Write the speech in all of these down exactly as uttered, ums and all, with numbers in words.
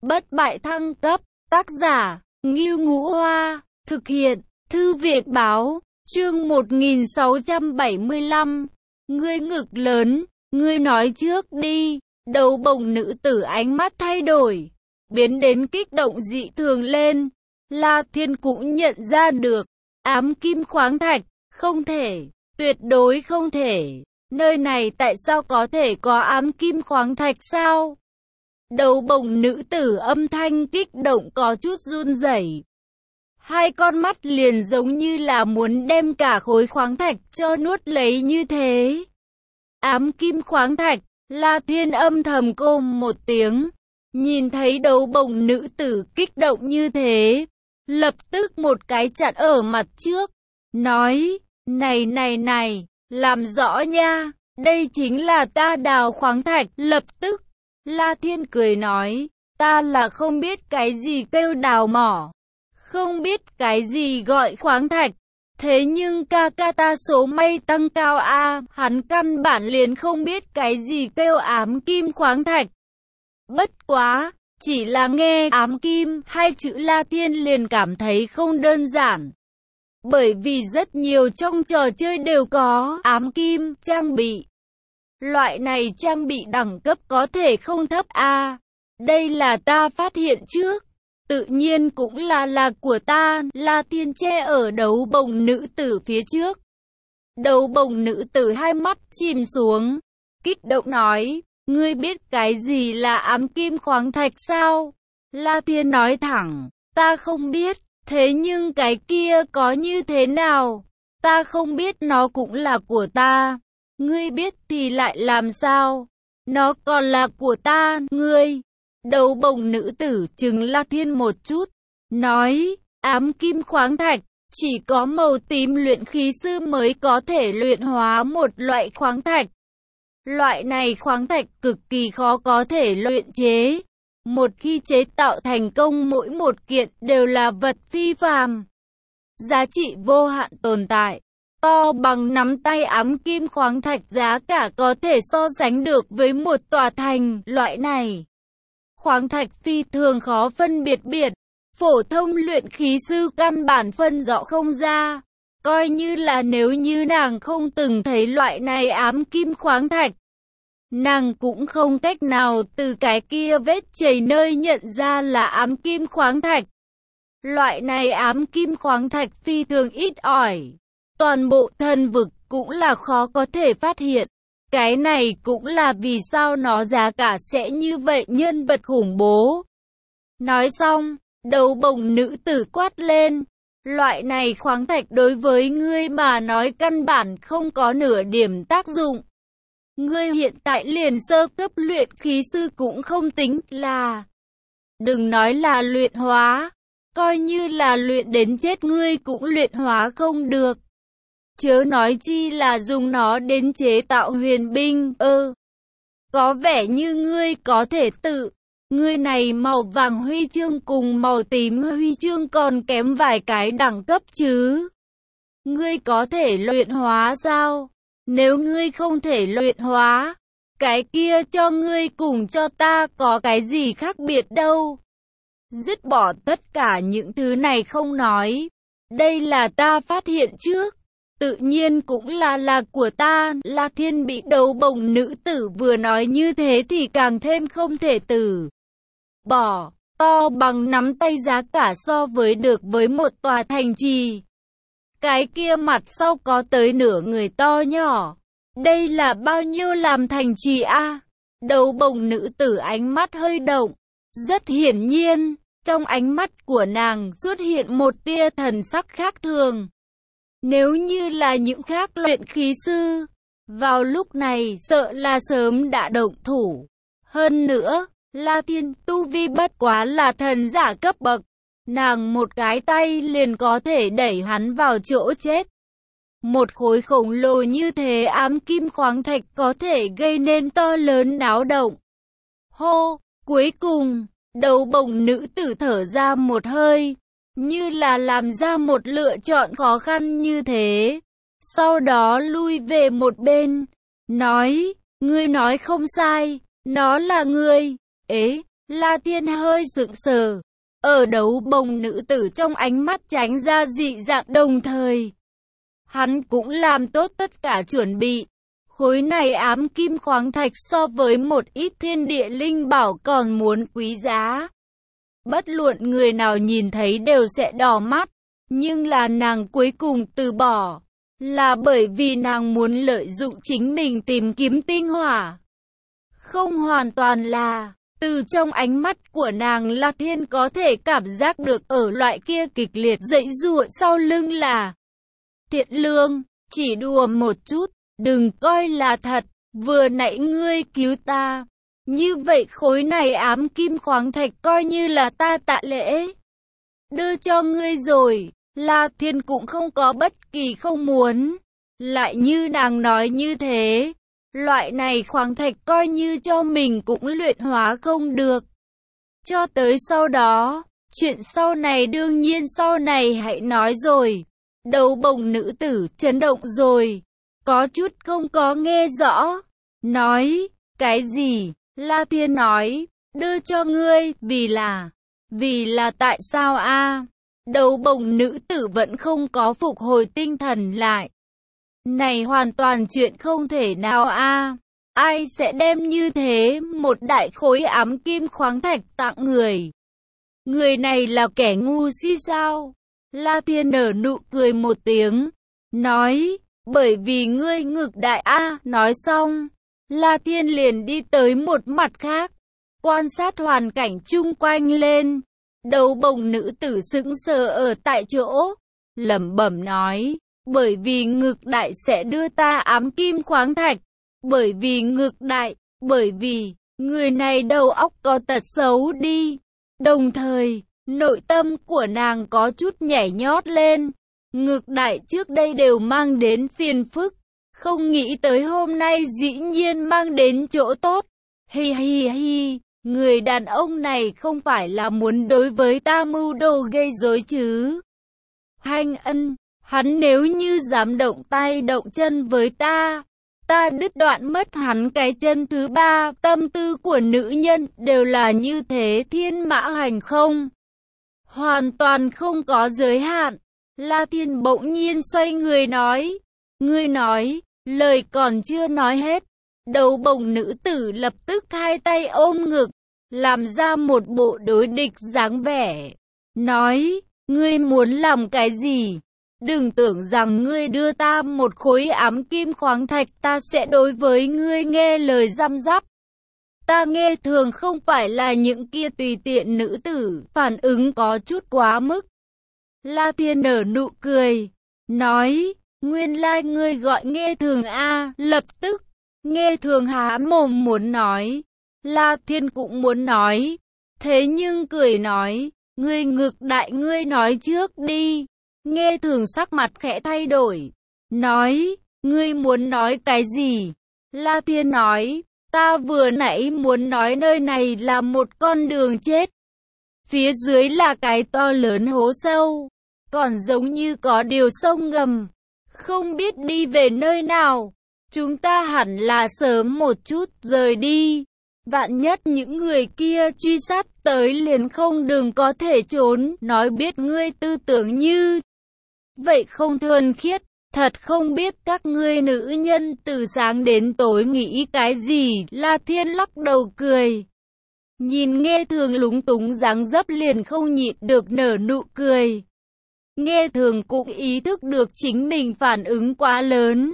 Bất bại thăng cấp, tác giả, Ngưu Ngũ Hoa, thực hiện, Thư viện Báo, chương một nghìn sáu trăm bảy mươi lăm. Ngươi ngực lớn, ngươi nói trước đi. Đầu bồng nữ tử ánh mắt thay đổi, biến đến kích động dị thường lên. La Thiên cũng nhận ra được, ám kim khoáng thạch, không thể, tuyệt đối không thể. Nơi này tại sao có thể có ám kim khoáng thạch sao? Đầu bồng nữ tử âm thanh kích động có chút run rẩy. Hai con mắt liền giống như là muốn đem cả khối khoáng thạch cho nuốt lấy như thế. Ám kim khoáng thạch, La Thiên âm thầm côm một tiếng. Nhìn thấy đấu bồng nữ tử kích động như thế, lập tức một cái chặn ở mặt trước. Nói, này này này, làm rõ nha, đây chính là ta đào khoáng thạch. Lập tức, La Thiên cười nói, ta là không biết cái gì kêu đào mỏ, không biết cái gì gọi khoáng thạch. Thế nhưng ca ca ta số may tăng cao a, hắn căn bản liền không biết cái gì kêu ám kim khoáng thạch. Bất quá, chỉ là nghe ám kim hai chữ La Thiên liền cảm thấy không đơn giản. Bởi vì rất nhiều trong trò chơi đều có ám kim trang bị. Loại này trang bị đẳng cấp có thể không thấp a. Đây là ta phát hiện trước. Tự nhiên cũng là là của ta. La Thiên che ở đấu bồng nữ tử phía trước. Đấu bồng nữ tử hai mắt chìm xuống, kích động nói, ngươi biết cái gì là ám kim khoáng thạch sao? La Thiên nói thẳng, ta không biết, thế nhưng cái kia có như thế nào? Ta không biết, nó cũng là của ta. Ngươi biết thì lại làm sao? Nó còn là của ta, ngươi. Đầu bồng nữ tử trừng La Thiên một chút, nói, ám kim khoáng thạch, chỉ có màu tím luyện khí sư mới có thể luyện hóa một loại khoáng thạch. Loại này khoáng thạch cực kỳ khó có thể luyện chế. Một khi chế tạo thành công mỗi một kiện đều là vật phi phàm. Giá trị vô hạn tồn tại. To bằng nắm tay ám kim khoáng thạch giá cả có thể so sánh được với một tòa thành. Loại này khoáng thạch phi thường khó phân biệt biệt. Phổ thông luyện khí sư căn bản phân rõ không ra. Coi như là nếu như nàng không từng thấy loại này ám kim khoáng thạch, nàng cũng không cách nào từ cái kia vết chảy nơi nhận ra là ám kim khoáng thạch. Loại này ám kim khoáng thạch phi thường ít ỏi. Toàn bộ thần vực cũng là khó có thể phát hiện. Cái này cũng là vì sao nó giá cả sẽ như vậy, nhân vật khủng bố. Nói xong, đầu bồng nữ tử quát lên. Loại này khoáng thạch đối với ngươi mà nói căn bản không có nửa điểm tác dụng. Ngươi hiện tại liền sơ cấp luyện khí sư cũng không tính là. Đừng nói là luyện hóa, coi như là luyện đến chết ngươi cũng luyện hóa không được. Chớ nói chi là dùng nó đến chế tạo huyền binh. Ơ, có vẻ như ngươi có thể tự. Ngươi này màu vàng huy chương cùng màu tím huy chương còn kém vài cái đẳng cấp chứ. Ngươi có thể luyện hóa sao? Nếu ngươi không thể luyện hóa, cái kia cho ngươi cùng cho ta có cái gì khác biệt đâu. Dứt bỏ tất cả những thứ này không nói. Đây là ta phát hiện trước. Tự nhiên cũng là là của ta. La Thiên bị đấu bồng nữ tử vừa nói như thế thì càng thêm không thể từ bỏ. To bằng nắm tay giá cả so với được với một tòa thành trì. Cái kia mặt sau có tới nửa người to nhỏ. Đây là bao nhiêu làm thành trì a? Đấu bồng nữ tử ánh mắt hơi động. Rất hiển nhiên, trong ánh mắt của nàng xuất hiện một tia thần sắc khác thường. Nếu như là những khác luyện khí sư, vào lúc này sợ là sớm đã động thủ. Hơn nữa, La Thiên tu vi bất quá là thần giả cấp bậc. Nàng một cái tay liền có thể đẩy hắn vào chỗ chết. Một khối khổng lồ như thế ám kim khoáng thạch có thể gây nên to lớn náo động. Hô, cuối cùng, đầu bồng nữ tử thở ra một hơi, như là làm ra một lựa chọn khó khăn như thế. Sau đó lui về một bên, nói, ngươi nói không sai, nó là ngươi. Ế, La Thiên hơi sững sờ. Ở đấu bồng nữ tử trong ánh mắt tránh ra dị dạng, đồng thời hắn cũng làm tốt tất cả chuẩn bị. Khối này ám kim khoáng thạch so với một ít thiên địa linh bảo còn muốn quý giá. Bất luận người nào nhìn thấy đều sẽ đỏ mắt. Nhưng là nàng cuối cùng từ bỏ, là bởi vì nàng muốn lợi dụng chính mình tìm kiếm tinh hỏa. Không hoàn toàn là, từ trong ánh mắt của nàng La Thiên có thể cảm giác được ở loại kia kịch liệt dãy giụa sau lưng là Thiện Lương, chỉ đùa một chút, đừng coi là thật, vừa nãy ngươi cứu ta. Như vậy khối này ám kim khoáng thạch coi như là ta tạ lễ đưa cho ngươi rồi. La Thiên cũng không có bất kỳ không muốn. Lại như nàng nói như thế, loại này khoáng thạch coi như cho mình cũng luyện hóa không được. Cho tới sau đó, chuyện sau này đương nhiên sau này hãy nói rồi. Đầu bồng nữ tử chấn động rồi, có chút không có nghe rõ. Nói, cái gì? La Thiên nói, đưa cho ngươi, vì là, vì là tại sao a? Đầu bồng nữ tử vẫn không có phục hồi tinh thần lại. Này hoàn toàn chuyện không thể nào a. Ai sẽ đem như thế một đại khối ám kim khoáng thạch tặng người? Người này là kẻ ngu si sao? La Thiên nở nụ cười một tiếng, nói, bởi vì ngươi ngực đại a. Nói xong, La Thiên liền đi tới một mặt khác, quan sát hoàn cảnh chung quanh lên. Đầu bồng nữ tử sững sờ ở tại chỗ, lẩm bẩm nói, bởi vì ngực đại sẽ đưa ta ám kim khoáng thạch, bởi vì ngực đại, bởi vì người này đầu óc có tật xấu đi. Đồng thời, nội tâm của nàng có chút nhảy nhót lên, ngực đại trước đây đều mang đến phiền phức, không nghĩ tới hôm nay dĩ nhiên mang đến chỗ tốt. Hi hi hi. Người đàn ông này không phải là muốn đối với ta mưu đồ gây rối chứ? Hành ân, hắn nếu như dám động tay động chân với ta, ta đứt đoạn mất hắn cái chân thứ ba. Tâm tư của nữ nhân đều là như thế, thiên mã hành không, hoàn toàn không có giới hạn. La Thiên bỗng nhiên xoay người nói, ngươi nói, lời còn chưa nói hết. Đầu bồng nữ tử lập tức hai tay ôm ngực, làm ra một bộ đối địch dáng vẻ, nói, ngươi muốn làm cái gì? Đừng tưởng rằng ngươi đưa ta một khối ám kim khoáng thạch ta sẽ đối với ngươi nghe lời răm rắp. Ta nghe thường không phải là những kia tùy tiện nữ tử. Phản ứng có chút quá mức. La Thiên nở nụ cười, nói, nguyên lai like ngươi gọi nghe thường a. Lập tức, nghe thường há mồm muốn nói, La Thiên cũng muốn nói, thế nhưng cười nói, ngươi ngực đại, ngươi nói trước đi. Nghe thường sắc mặt khẽ thay đổi, nói, ngươi muốn nói cái gì? La Thiên nói, ta vừa nãy muốn nói nơi này là một con đường chết, phía dưới là cái to lớn hố sâu, còn giống như có điều sông ngầm, không biết đi về nơi nào. Chúng ta hẳn là sớm một chút rời đi, vạn nhất những người kia truy sát tới liền không đường có thể trốn. Nói biết ngươi tư tưởng như vậy không thuần khiết, thật không biết các ngươi nữ nhân từ sáng đến tối nghĩ cái gì. La Thiên lắc đầu cười, nhìn nghe thường lúng túng dáng dấp liền không nhịn được nở nụ cười. Nghe thường cũng ý thức được chính mình phản ứng quá lớn,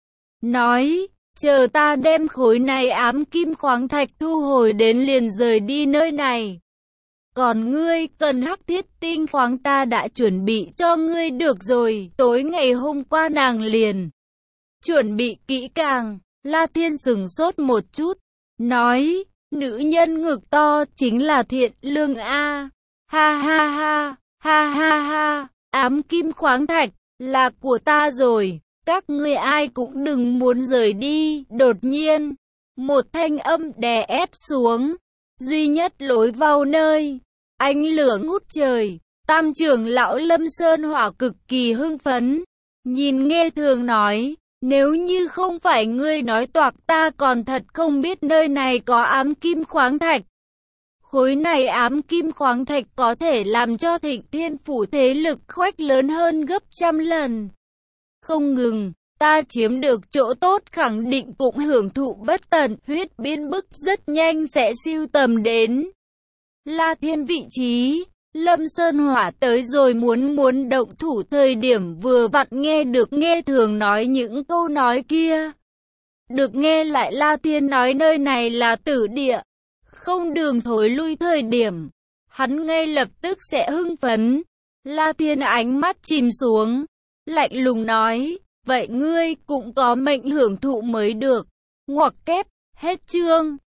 nói, chờ ta đem khối này ám kim khoáng thạch thu hồi đến liền rời đi nơi này. Còn ngươi cần hắc thiết tinh khoáng ta đã chuẩn bị cho ngươi được rồi. Tối ngày hôm qua nàng liền chuẩn bị kỹ càng. La Thiên sửng sốt một chút, nói, nữ nhân ngực to chính là Thiện Lương a. Ha ha ha, ha ha ha, ám kim khoáng thạch là của ta rồi. Các ngươi ai cũng đừng muốn rời đi. Đột nhiên, một thanh âm đè ép xuống, duy nhất lối vào nơi ánh lửa ngút trời. Tam trưởng lão Lâm Sơn Hỏa cực kỳ hưng phấn, nhìn nghe thường nói, nếu như không phải ngươi nói toạc ta còn thật không biết nơi này có ám kim khoáng thạch. Khối này ám kim khoáng thạch có thể làm cho Thịnh Thiên Phủ thế lực khoách lớn hơn gấp trăm lần. Không ngừng, ta chiếm được chỗ tốt khẳng định cũng hưởng thụ bất tận, huyết biên bức rất nhanh sẽ siêu tầm đến La Thiên vị trí. Lâm Sơn Hỏa tới rồi muốn muốn động thủ thời điểm vừa vặn nghe được Nghe Thường nói những câu nói kia. Được nghe lại La Thiên nói nơi này là tử địa, không đường thối lui thời điểm, hắn ngay lập tức sẽ hưng phấn. La Thiên ánh mắt chìm xuống, lạnh lùng nói, vậy ngươi cũng có mệnh hưởng thụ mới được. Ngoặc kép, hết chương.